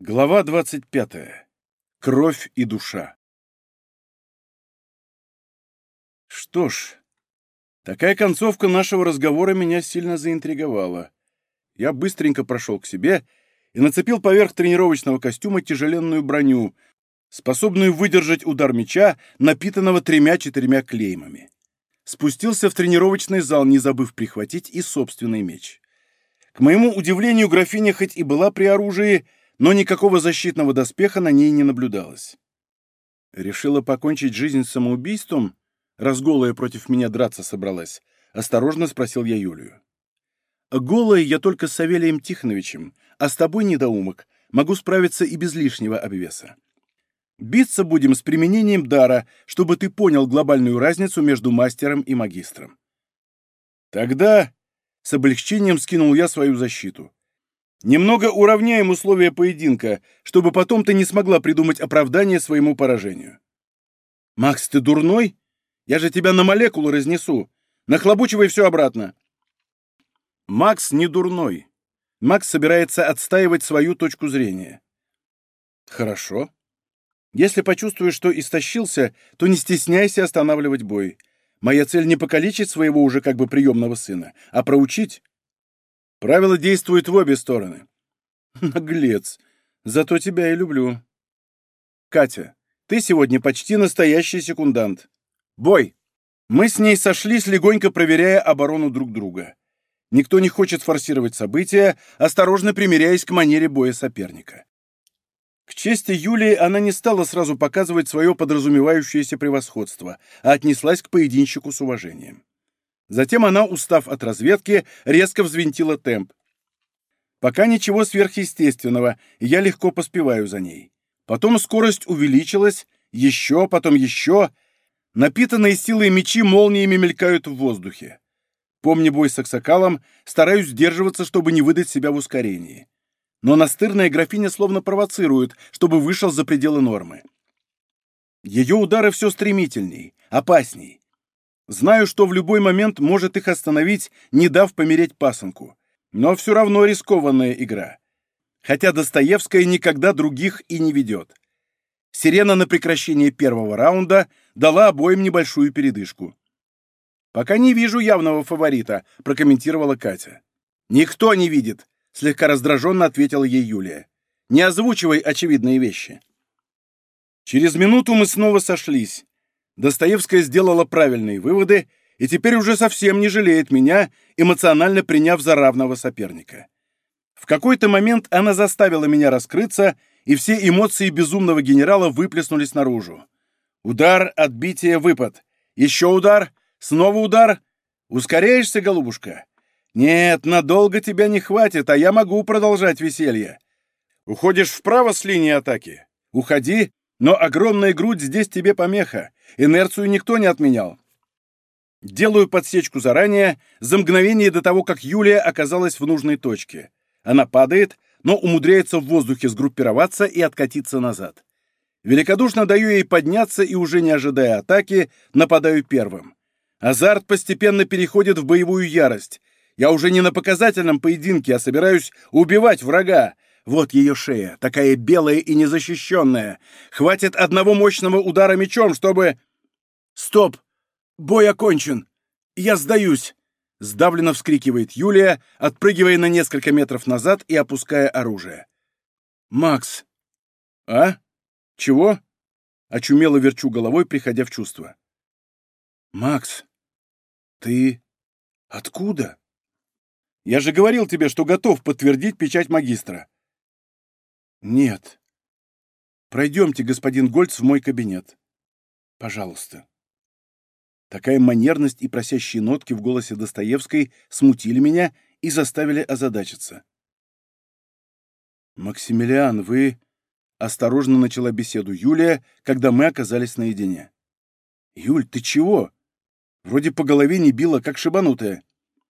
Глава 25. Кровь и душа. Что ж, такая концовка нашего разговора меня сильно заинтриговала. Я быстренько прошел к себе и нацепил поверх тренировочного костюма тяжеленную броню, способную выдержать удар меча, напитанного 3-4 клеймами. Спустился в тренировочный зал, не забыв прихватить и собственный меч. К моему удивлению, графиня хоть и была при оружии, но никакого защитного доспеха на ней не наблюдалось. Решила покончить жизнь самоубийством, раз голая против меня драться собралась? Осторожно спросил я Юлию. Голая я только с Савелием Тихоновичем, а с тобой, недоумок, могу справиться и без лишнего обвеса. Биться будем с применением дара, чтобы ты понял глобальную разницу между мастером и магистром. Тогда с облегчением скинул я свою защиту. Немного уравняем условия поединка, чтобы потом ты не смогла придумать оправдание своему поражению. Макс, ты дурной? Я же тебя на молекулы разнесу. Нахлобучивай все обратно. Макс не дурной. Макс собирается отстаивать свою точку зрения. Хорошо. Если почувствуешь, что истощился, то не стесняйся останавливать бой. Моя цель не покалечить своего уже как бы приемного сына, а проучить. Правила действуют в обе стороны. Наглец. Зато тебя и люблю. Катя, ты сегодня почти настоящий секундант. Бой! Мы с ней сошлись, легонько проверяя оборону друг друга. Никто не хочет форсировать события, осторожно примиряясь к манере боя соперника. К чести Юлии она не стала сразу показывать свое подразумевающееся превосходство, а отнеслась к поединщику с уважением. Затем она, устав от разведки, резко взвинтила темп. Пока ничего сверхъестественного, я легко поспеваю за ней. Потом скорость увеличилась, потом еще. Напитанные силой мечи молниями мелькают в воздухе. Помня бой с Аксакалом, стараюсь сдерживаться, чтобы не выдать себя в ускорении. Но настырная графиня словно провоцирует, чтобы вышел за пределы нормы. Ее удары все стремительней, опасней. Знаю, что в любой момент может их остановить, не дав помереть пасынку. Но все равно рискованная игра. Хотя Достоевская никогда других и не ведет. Сирена на прекращение первого раунда дала обоим небольшую передышку. «Пока не вижу явного фаворита», — прокомментировала Катя. «Никто не видит», — слегка раздраженно ответила ей Юлия. «Не озвучивай очевидные вещи». Через минуту мы снова сошлись. Достоевская сделала правильные выводы и теперь уже совсем не жалеет меня, эмоционально приняв за равного соперника. В какой-то момент она заставила меня раскрыться, и все эмоции безумного генерала выплеснулись наружу. Удар, отбитие, выпад. Еще удар, снова удар. Ускоряешься, голубушка? Нет, надолго тебя не хватит, а я могу продолжать веселье. Уходишь вправо с линии атаки? Уходи, но огромная грудь здесь тебе помеха. Инерцию никто не отменял. Делаю подсечку заранее, за мгновение до того, как Юлия оказалась в нужной точке. Она падает, но умудряется в воздухе сгруппироваться и откатиться назад. Великодушно даю ей подняться и, уже не ожидая атаки, нападаю первым. Азарт постепенно переходит в боевую ярость. Я уже не на показательном поединке, а собираюсь убивать врага. Вот ее шея, такая белая и незащищенная. Хватит одного мощного удара мечом, чтобы... Стоп! Бой окончен! Я сдаюсь! Сдавленно вскрикивает Юлия, отпрыгивая на несколько метров назад и опуская оружие. Макс! А? Чего? Очумело верчу головой, приходя в чувство. Макс, ты... откуда? Я же говорил тебе, что готов подтвердить печать магистра. Нет. Пройдемте, господин Гольц, в мой кабинет. Пожалуйста. Такая манерность и просящие нотки в голосе Достоевской смутили меня и заставили озадачиться. «Максимилиан, вы...» — осторожно начала беседу Юлия, когда мы оказались наедине. «Юль, ты чего? Вроде по голове не била, как шибанутая».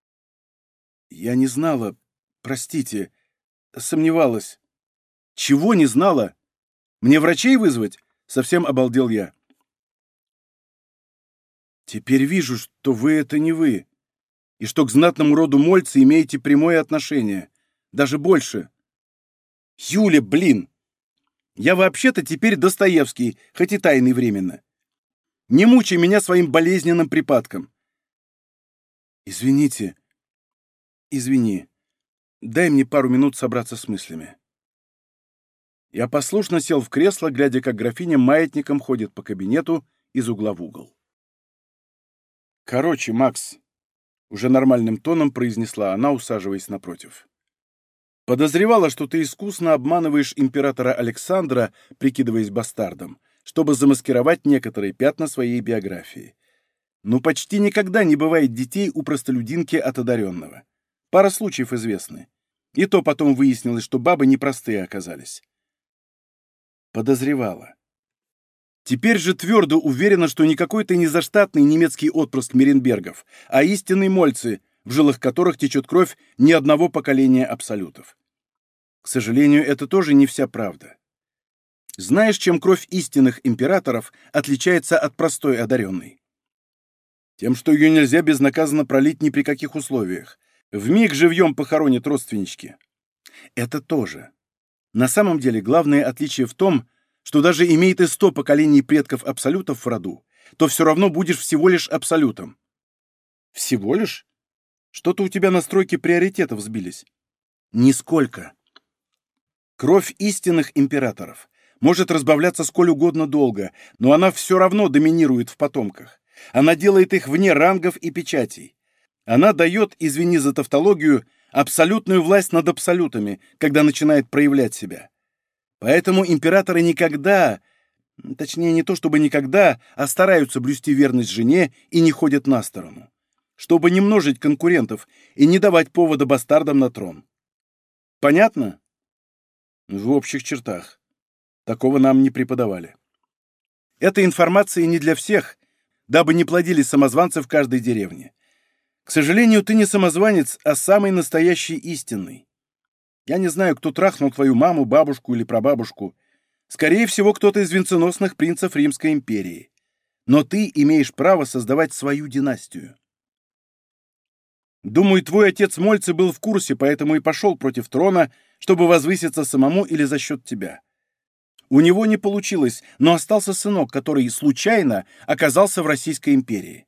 «Я не знала. Простите. Сомневалась». «Чего не знала? Мне врачей вызвать?» — совсем обалдел я. «Теперь вижу, что вы — это не вы, и что к знатному роду Мольца имеете прямое отношение, даже больше». «Юля, блин! Я вообще-то теперь Достоевский, хоть и тайный временно. Не мучай меня своим болезненным припадком. Извините. Извини. Дай мне пару минут собраться с мыслями. Я послушно сел в кресло, глядя, как графиня маятником ходит по кабинету из угла в угол. «Короче, Макс», — уже нормальным тоном произнесла она, усаживаясь напротив. «Подозревала, что ты искусно обманываешь императора Александра, прикидываясь бастардом, чтобы замаскировать некоторые пятна своей биографии. Но почти никогда не бывает детей у простолюдинки от одаренного. Пара случаев известны. И то потом выяснилось, что бабы непростые оказались». Подозревала. Теперь же твердо уверена, что не какой-то не заштатный немецкий отпрыск Меренбергов, а истинные мольцы, в жилах которых течет кровь ни одного поколения абсолютов. К сожалению, это тоже не вся правда. Знаешь, чем кровь истинных императоров отличается от простой одаренной? Тем, что ее нельзя безнаказанно пролить ни при каких условиях. Вмиг живьем похоронят родственнички. Это тоже. На самом деле, главное отличие в том, что даже имея ты 100 поколений предков абсолютов в роду, то все равно будешь всего лишь абсолютом. Всего лишь? Что-то у тебя настройки приоритетов сбились. Нисколько. Кровь истинных императоров может разбавляться сколь угодно долго, но она все равно доминирует в потомках. Она делает их вне рангов и печатей. Она дает, извини за тавтологию, абсолютную власть над абсолютами, когда начинает проявлять себя. Поэтому императоры никогда, точнее не то чтобы никогда, а стараются блюсти верность жене и не ходят на сторону, чтобы не множить конкурентов и не давать повода бастардам на трон. Понятно? В общих чертах. Такого нам не преподавали. Эта информация не для всех, дабы не плодились самозванцы в каждой деревне. К сожалению, ты не самозванец, а самый настоящий истинный. Я не знаю, кто трахнул твою маму, бабушку или прабабушку. Скорее всего, кто-то из венценосных принцев Римской империи. Но ты имеешь право создавать свою династию. Думаю, твой отец Мольцы был в курсе, поэтому и пошел против трона, чтобы возвыситься самому или за счет тебя. У него не получилось, но остался сынок, который случайно оказался в Российской империи.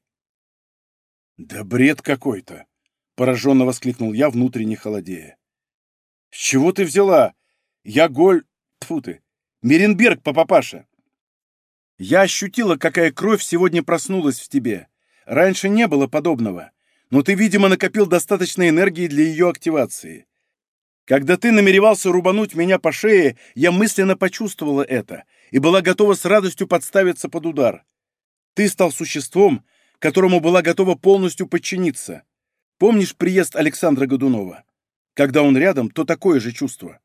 «Да бред какой-то!» — пораженно воскликнул я, внутренне холодея. «С чего ты взяла? Я Тьфу ты! Меренберг, папаша!» Я ощутила, какая кровь сегодня проснулась в тебе. Раньше не было подобного, но ты, видимо, накопил достаточно энергии для ее активации. Когда ты намеревался рубануть меня по шее, я мысленно почувствовала это и была готова с радостью подставиться под удар. Ты стал существом, которому была готова полностью подчиниться. Помнишь приезд Александра Годунова? Когда он рядом, то такое же чувство.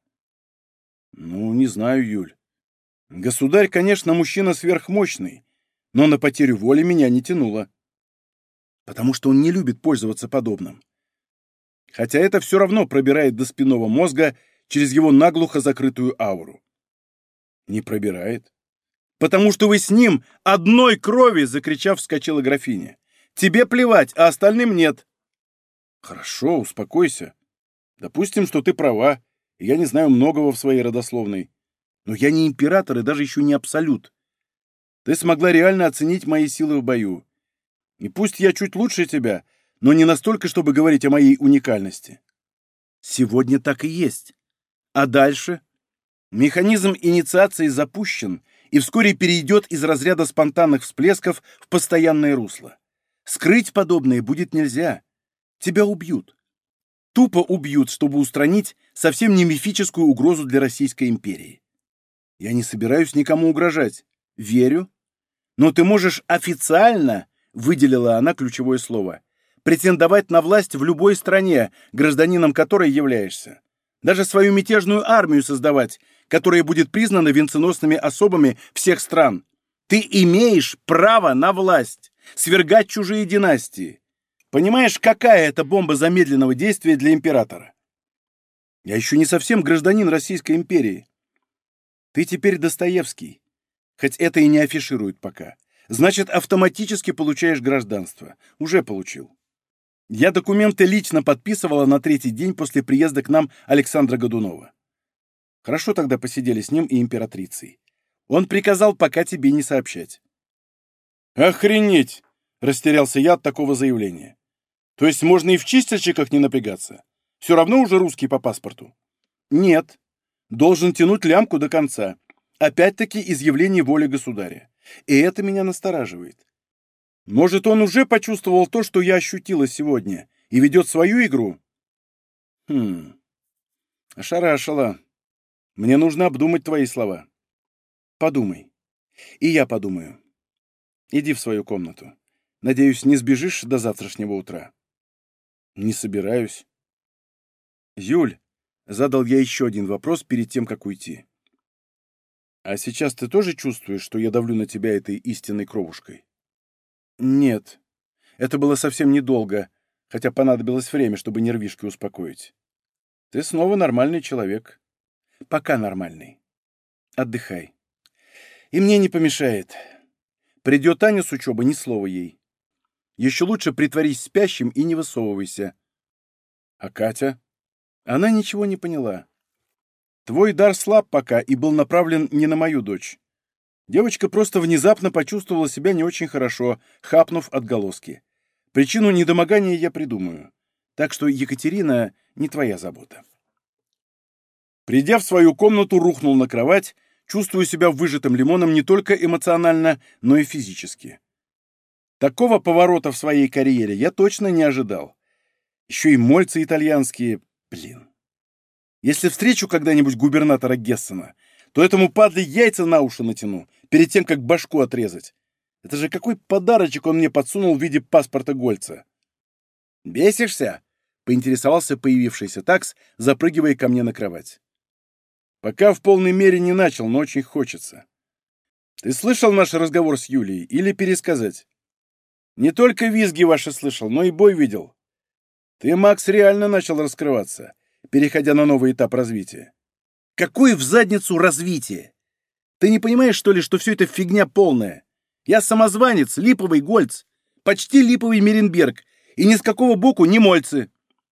Ну, не знаю, Юль. Государь, конечно, мужчина сверхмощный, но на потерю воли меня не тянуло. Потому что он не любит пользоваться подобным. Хотя это все равно пробирает до спинного мозга через его наглухо закрытую ауру. Не пробирает. Потому что вы с ним одной крови, закричав, вскочила графиня. Тебе плевать, а остальным нет. Хорошо, успокойся. Допустим, что ты права, и я не знаю многого в своей родословной. Но я не император и даже еще не абсолют. Ты смогла реально оценить мои силы в бою. И пусть я чуть лучше тебя, но не настолько, чтобы говорить о моей уникальности. Сегодня так и есть. А дальше? Механизм инициации запущен и вскоре перейдет из разряда спонтанных всплесков в постоянное русло. Скрыть подобное будет нельзя. Тебя убьют. Тупо убьют, чтобы устранить совсем не мифическую угрозу для Российской империи. Я не собираюсь никому угрожать. Верю. Но ты можешь официально, выделила она ключевое слово, претендовать на власть в любой стране, гражданином которой являешься. Даже свою мятежную армию создавать, которая будет признана венценосными особами всех стран. Ты имеешь право на власть, свергать чужие династии. Понимаешь, какая это бомба замедленного действия для императора? Я еще не совсем гражданин Российской империи. Ты теперь Достоевский, хоть это и не афишируют пока. Значит, автоматически получаешь гражданство. Уже получил. Я документы лично подписывала на 3-й день после приезда к нам Александра Годунова. Хорошо тогда посидели с ним и императрицей. Он приказал пока тебе не сообщать». «Охренеть!» — растерялся я от такого заявления. «То есть можно и в чистильщиках не напрягаться? Все равно уже русский по паспорту?» «Нет. Должен тянуть лямку до конца. Опять-таки изъявление воли государя. И это меня настораживает. Может, он уже почувствовал то, что я ощутила сегодня, и ведет свою игру?» Ошарашила. Мне нужно обдумать твои слова. Подумай. И я подумаю. Иди в свою комнату. Надеюсь, не сбежишь до завтрашнего утра. Не собираюсь. Юль, задал я еще один вопрос перед тем, как уйти. А сейчас ты тоже чувствуешь, что я давлю на тебя этой истинной кровушкой? Нет. Это было совсем недолго, хотя понадобилось время, чтобы нервишки успокоить. Ты снова нормальный человек. Пока нормальный. Отдыхай. И мне не помешает. Придет Аня с учебы, ни слова ей. Еще лучше притворись спящим и не высовывайся. А Катя? Она ничего не поняла. Твой дар слаб пока и был направлен не на мою дочь. Девочка просто внезапно почувствовала себя не очень хорошо, хапнув отголоски. Причину недомогания я придумаю. Так что, Екатерина, не твоя забота. Придя в свою комнату, рухнул на кровать, чувствую себя выжатым лимоном не только эмоционально, но и физически. Такого поворота в своей карьере я точно не ожидал. Еще и мольцы итальянские. Блин. Если встречу когда-нибудь губернатора Гессена, то этому падле яйца на уши натяну, перед тем, как башку отрезать. Это же какой подарочек он мне подсунул в виде паспорта Гольца. «Бесишься?» — поинтересовался появившийся такс, запрыгивая ко мне на кровать. «Пока в полной мере не начал, но очень хочется. Ты слышал наш разговор с Юлией или пересказать? Не только визги ваши слышал, но и бой видел. Ты, Макс, реально начал раскрываться, переходя на новый этап развития». «Какое в задницу развитие? Ты не понимаешь, что ли, что все это фигня полная? Я самозванец, липовый Гольц, почти липовый Меренберг, и ни с какого боку не мольцы».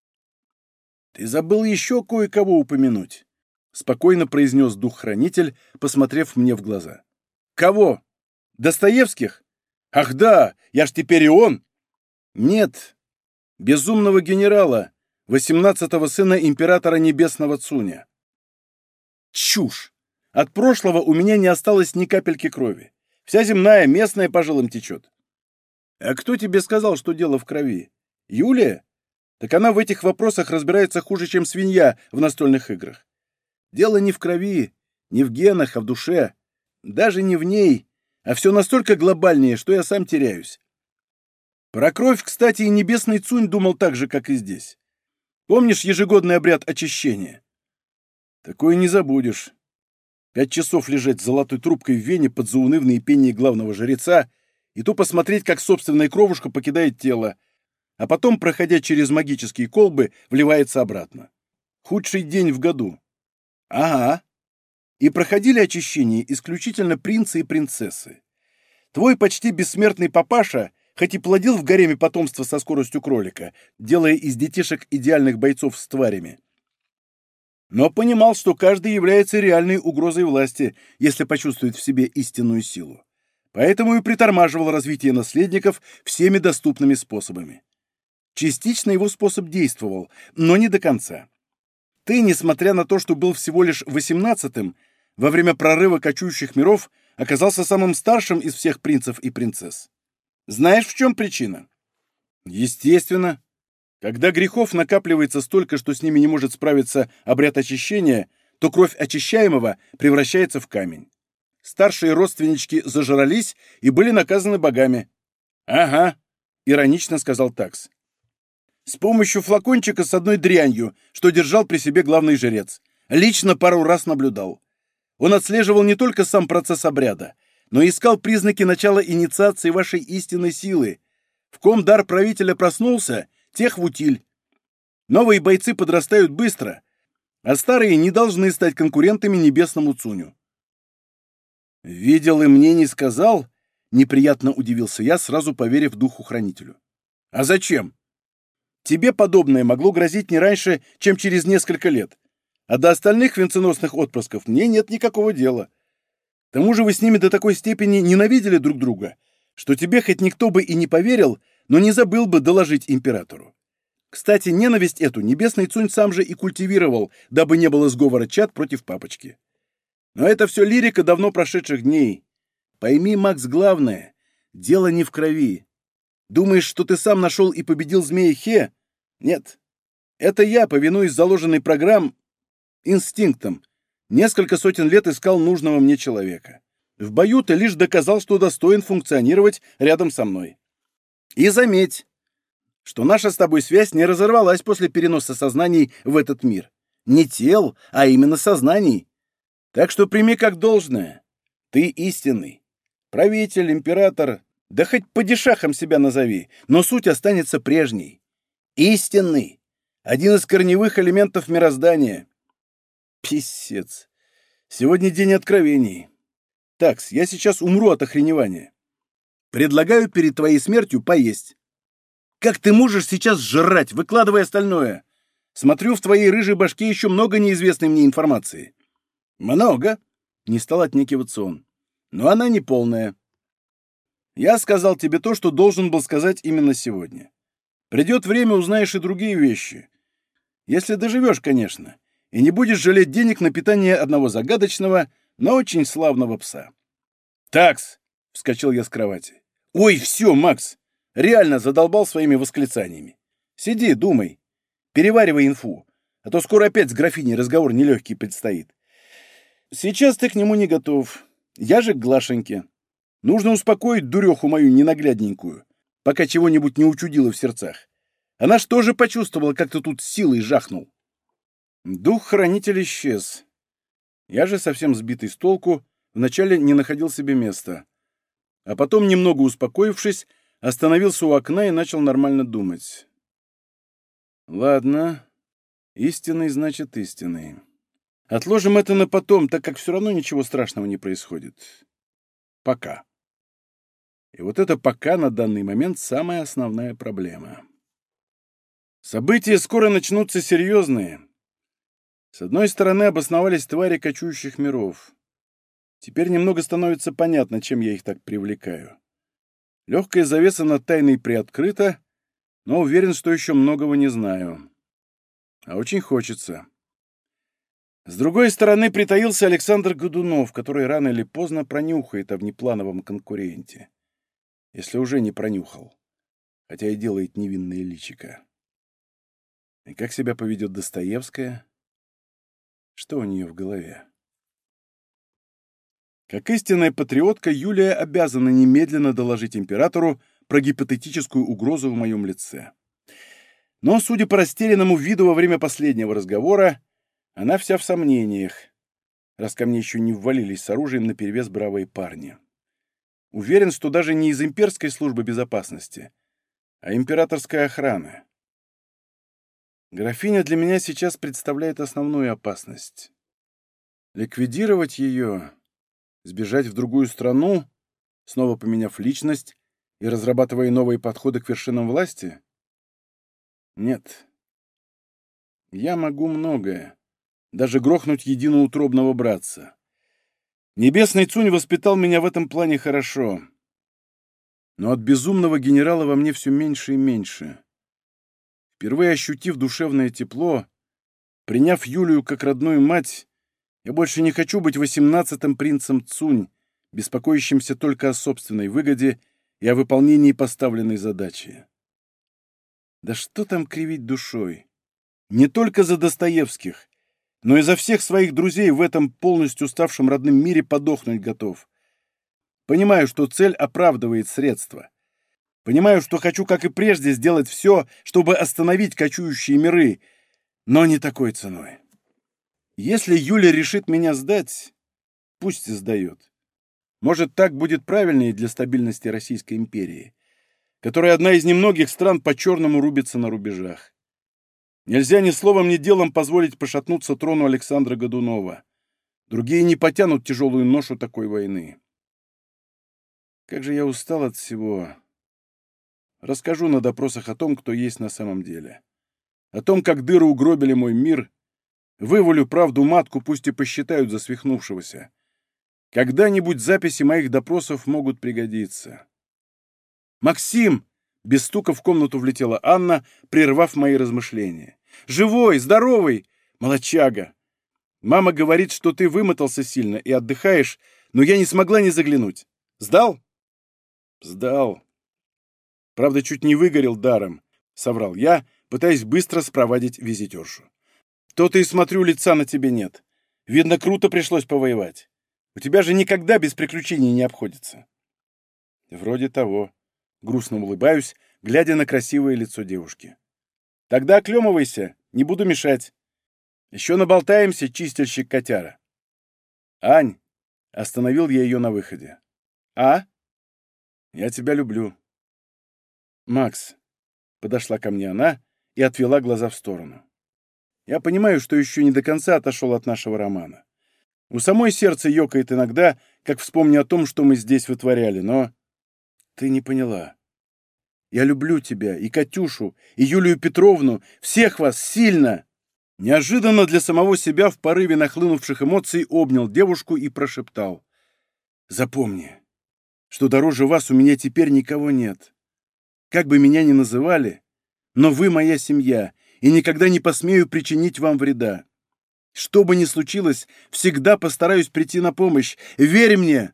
«Ты забыл еще кое-кого упомянуть», — спокойно произнес дух-хранитель, посмотрев мне в глаза. «Кого? Достоевских? Ах да, я ж теперь и он!» «Нет, безумного генерала, 18-го сына императора Небесного Цуня». «Чушь! От прошлого у меня не осталось ни капельки крови. Вся земная, местная по жилам течет». «А кто тебе сказал, что дело в крови? Юлия? Так она в этих вопросах разбирается хуже, чем свинья в настольных играх. Дело не в крови, не в генах, а в душе. Даже не в ней, а все настолько глобальнее, что я сам теряюсь. Про кровь, кстати, и Небесный Цунь думал так же, как и здесь. Помнишь ежегодный обряд очищения? Такое не забудешь. 5 часов лежать с золотой трубкой в вене под заунывные пение главного жреца и тупо смотреть, как собственная кровушка покидает тело, а потом, проходя через магические колбы, вливается обратно. Худший день в году. Ага. И проходили очищение исключительно принцы и принцессы. Твой почти бессмертный папаша, хоть и плодил в гареме потомство со скоростью кролика, делая из детишек идеальных бойцов с тварями, но понимал, что каждый является реальной угрозой власти, если почувствует в себе истинную силу. Поэтому и притормаживал развитие наследников всеми доступными способами. Частично его способ действовал, но не до конца. Ты, несмотря на то, что был всего лишь 18-м, во время прорыва кочующих миров оказался самым старшим из всех принцев и принцесс. Знаешь, в чем причина? Естественно. Когда грехов накапливается столько, что с ними не может справиться обряд очищения, то кровь очищаемого превращается в камень. Старшие родственнички зажрались и были наказаны богами. «Ага», — иронично сказал такс. «С помощью флакончика с одной дрянью, что держал при себе главный жрец. Лично пару раз наблюдал. Он отслеживал не только сам процесс обряда, но и искал признаки начала инициации вашей истинной силы. В ком дар правителя проснулся, тех в утиль. Новые бойцы подрастают быстро, а старые не должны стать конкурентами Небесному Цуню». «Видел и мне не сказал?» — неприятно удивился я, сразу поверив духу-хранителю. «А зачем? Тебе подобное могло грозить не раньше, чем через несколько лет. А до остальных венценосных отпрысков мне нет никакого дела. К тому же вы с ними до такой степени ненавидели друг друга, что тебе хоть никто бы и не поверил, но не забыл бы доложить императору. Кстати, ненависть эту небесный Цунь сам же и культивировал, дабы не было сговора чад против папочки. Но это все лирика давно прошедших дней. Пойми, Макс, главное — дело не в крови. Думаешь, что ты сам нашел и победил змея Хе? Нет. Это я, повинуясь заложенной инстинктам, несколько сотен лет искал нужного мне человека. В бою ты лишь доказал, что достоин функционировать рядом со мной. И заметь, что наша с тобой связь не разорвалась после переноса сознаний в этот мир. Не тел, а именно сознаний. Так что прими как должное. Ты истинный. Правитель, император, да хоть падишахом себя назови, но суть останется прежней. Истинный. Один из корневых элементов мироздания. Писец. Сегодня день откровений. Такс, я сейчас умру от охреневания. Предлагаю перед твоей смертью поесть. Как ты можешь сейчас жрать? Выкладывай остальное. Смотрю, в твоей рыжей башке еще много неизвестной мне информации. Много. Не стал отнекиваться он. Но она не полная. Я сказал тебе то, что должен был сказать именно сегодня. Придет время, узнаешь и другие вещи. Если доживешь, конечно, и не будешь жалеть денег на питание одного загадочного, но очень славного пса. «Такс!» — вскочил я с кровати. «Ой, все, Макс! Реально задолбал своими восклицаниями. Сиди, думай. Переваривай инфу, а то скоро опять с графиней разговор нелегкий предстоит. Сейчас ты к нему не готов. Я же к Глашеньке. Нужно успокоить дуреху мою ненаглядненькую, пока чего-нибудь не учудила в сердцах. Она ж тоже почувствовала, как ты тут силой жахнул». Дух-хранитель исчез. Я же, совсем сбитый с толку, вначале не находил себе места. А потом, немного успокоившись, остановился у окна и начал нормально думать. Ладно, истинный значит истинный. Отложим это на потом, так как все равно ничего страшного не происходит. Пока. И вот это «пока» на данный момент самая основная проблема. События скоро начнутся серьезные. С одной стороны, обосновались твари кочующих миров. Теперь немного становится понятно, чем я их так привлекаю. Легкая завеса над тайной приоткрыта, но уверен, что еще многого не знаю. А очень хочется. С другой стороны, притаился Александр Годунов, который рано или поздно пронюхает о внеплановом конкуренте. Если уже не пронюхал, хотя и делает невинное личико. И как себя поведет Достоевская? Что у нее в голове? Как истинная патриотка, Юлия обязана немедленно доложить императору про гипотетическую угрозу в моем лице. Но, судя по растерянному виду во время последнего разговора, она вся в сомнениях, раз ко мне еще не ввалились с оружием наперевес бравые парни. Уверен, что даже не из имперской службы безопасности, а императорская охрана. Графиня для меня сейчас представляет основную опасность. Ликвидировать ее, сбежать в другую страну, снова поменяв личность и разрабатывая новые подходы к вершинам власти? Нет. Я могу многое, даже грохнуть единоутробного братца. Небесный Цунь воспитал меня в этом плане хорошо. Но от безумного генерала во мне все меньше и меньше. Впервые ощутив душевное тепло, приняв Юлию как родную мать, я больше не хочу быть 18-м принцем Цунь, беспокоящимся только о собственной выгоде и о выполнении поставленной задачи. Да что там кривить душой? Не только за Достоевских, но и за всех своих друзей в этом полностью ставшем родным мире подохнуть готов. Понимаю, что цель оправдывает средства. Понимаю, что хочу, как и прежде, сделать все, чтобы остановить кочующие миры, но не такой ценой. Если Юля решит меня сдать, пусть и сдает. Может, так будет правильнее для стабильности Российской империи, которая одна из немногих стран по-черному рубится на рубежах. Нельзя ни словом, ни делом позволить пошатнуться трону Александра Годунова. Другие не потянут тяжелую ношу такой войны. Как же я устал от всего. Расскажу на допросах о том, кто есть на самом деле. О том, как дыры угробили мой мир, Вывалю правду матку, пусть и посчитают за свихнувшегося. Когда-нибудь записи моих допросов могут пригодиться. «Максим!» — без стука в комнату влетела Анна, прервав мои размышления. «Живой, здоровый! Молодчага! Мама говорит, что ты вымотался сильно и отдыхаешь, но я не смогла не заглянуть. Сдал?» «Сдал. Правда, чуть не выгорел даром», — соврал я, пытаясь быстро спровадить визитершу. «То-то и смотрю, лица на тебе нет. Видно, круто пришлось повоевать. У тебя же никогда без приключений не обходится». «Вроде того». Грустно улыбаюсь, глядя на красивое лицо девушки. «Тогда оклемывайся, не буду мешать. Еще наболтаемся, чистильщик котяра». «Ань!» — остановил я ее на выходе. «А? Я тебя люблю». «Макс!» — подошла ко мне она и отвела глаза в сторону. «Я понимаю, что еще не до конца отошел от нашего романа. У самой сердце ёкает иногда, как вспомню о том, что мы здесь вытворяли, но... Ты не поняла. Я люблю тебя, и Катюшу, и Юлию Петровну, всех вас сильно!» Неожиданно для самого себя в порыве нахлынувших эмоций обнял девушку и прошептал. «Запомни, что дороже вас у меня теперь никого нет. Как бы меня ни называли, но вы моя семья, и никогда не посмею причинить вам вреда. Что бы ни случилось, всегда постараюсь прийти на помощь. Верь мне!»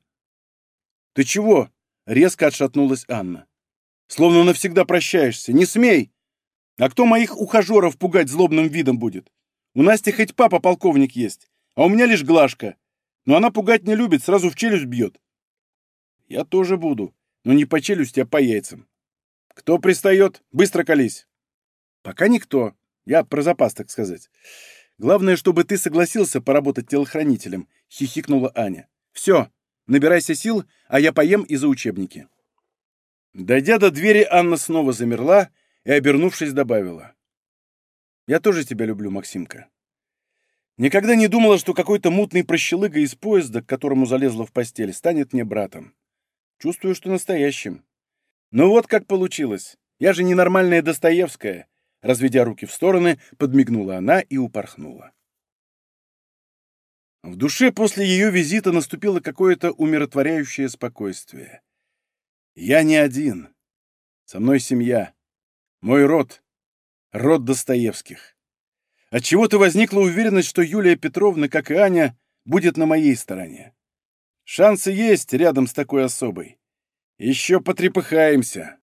«Ты чего?» — резко отшатнулась Анна. «Словно навсегда прощаешься. Не смей! А кто моих ухажеров пугать злобным видом будет? У Насти хоть папа полковник есть, а у меня лишь Глашка. Но она пугать не любит, сразу в челюсть бьет». «Я тоже буду, но не по челюсти, а по яйцам. Кто пристает? Быстро колись!» «Пока никто. Я про запас, так сказать. Главное, чтобы ты согласился поработать телохранителем», — хихикнула Аня. «Все, набирайся сил, а я поем и за учебники». Дойдя до двери, Анна снова замерла и, обернувшись, добавила. «Я тоже тебя люблю, Максимка. Никогда не думала, что какой-то мутный прощелыга из поезда, к которому залезла в постель, станет мне братом. Чувствую, что настоящим. Ну вот как получилось. Я же ненормальная Достоевская». Разведя руки в стороны, подмигнула она и упорхнула. В душе после ее визита наступило какое-то умиротворяющее спокойствие. Я не один. Со мной семья. Мой род. Род Достоевских. Отчего-то возникла уверенность, что Юлия Петровна, как и Аня, будет на моей стороне. Шансы есть рядом с такой особой. Еще потрепыхаемся.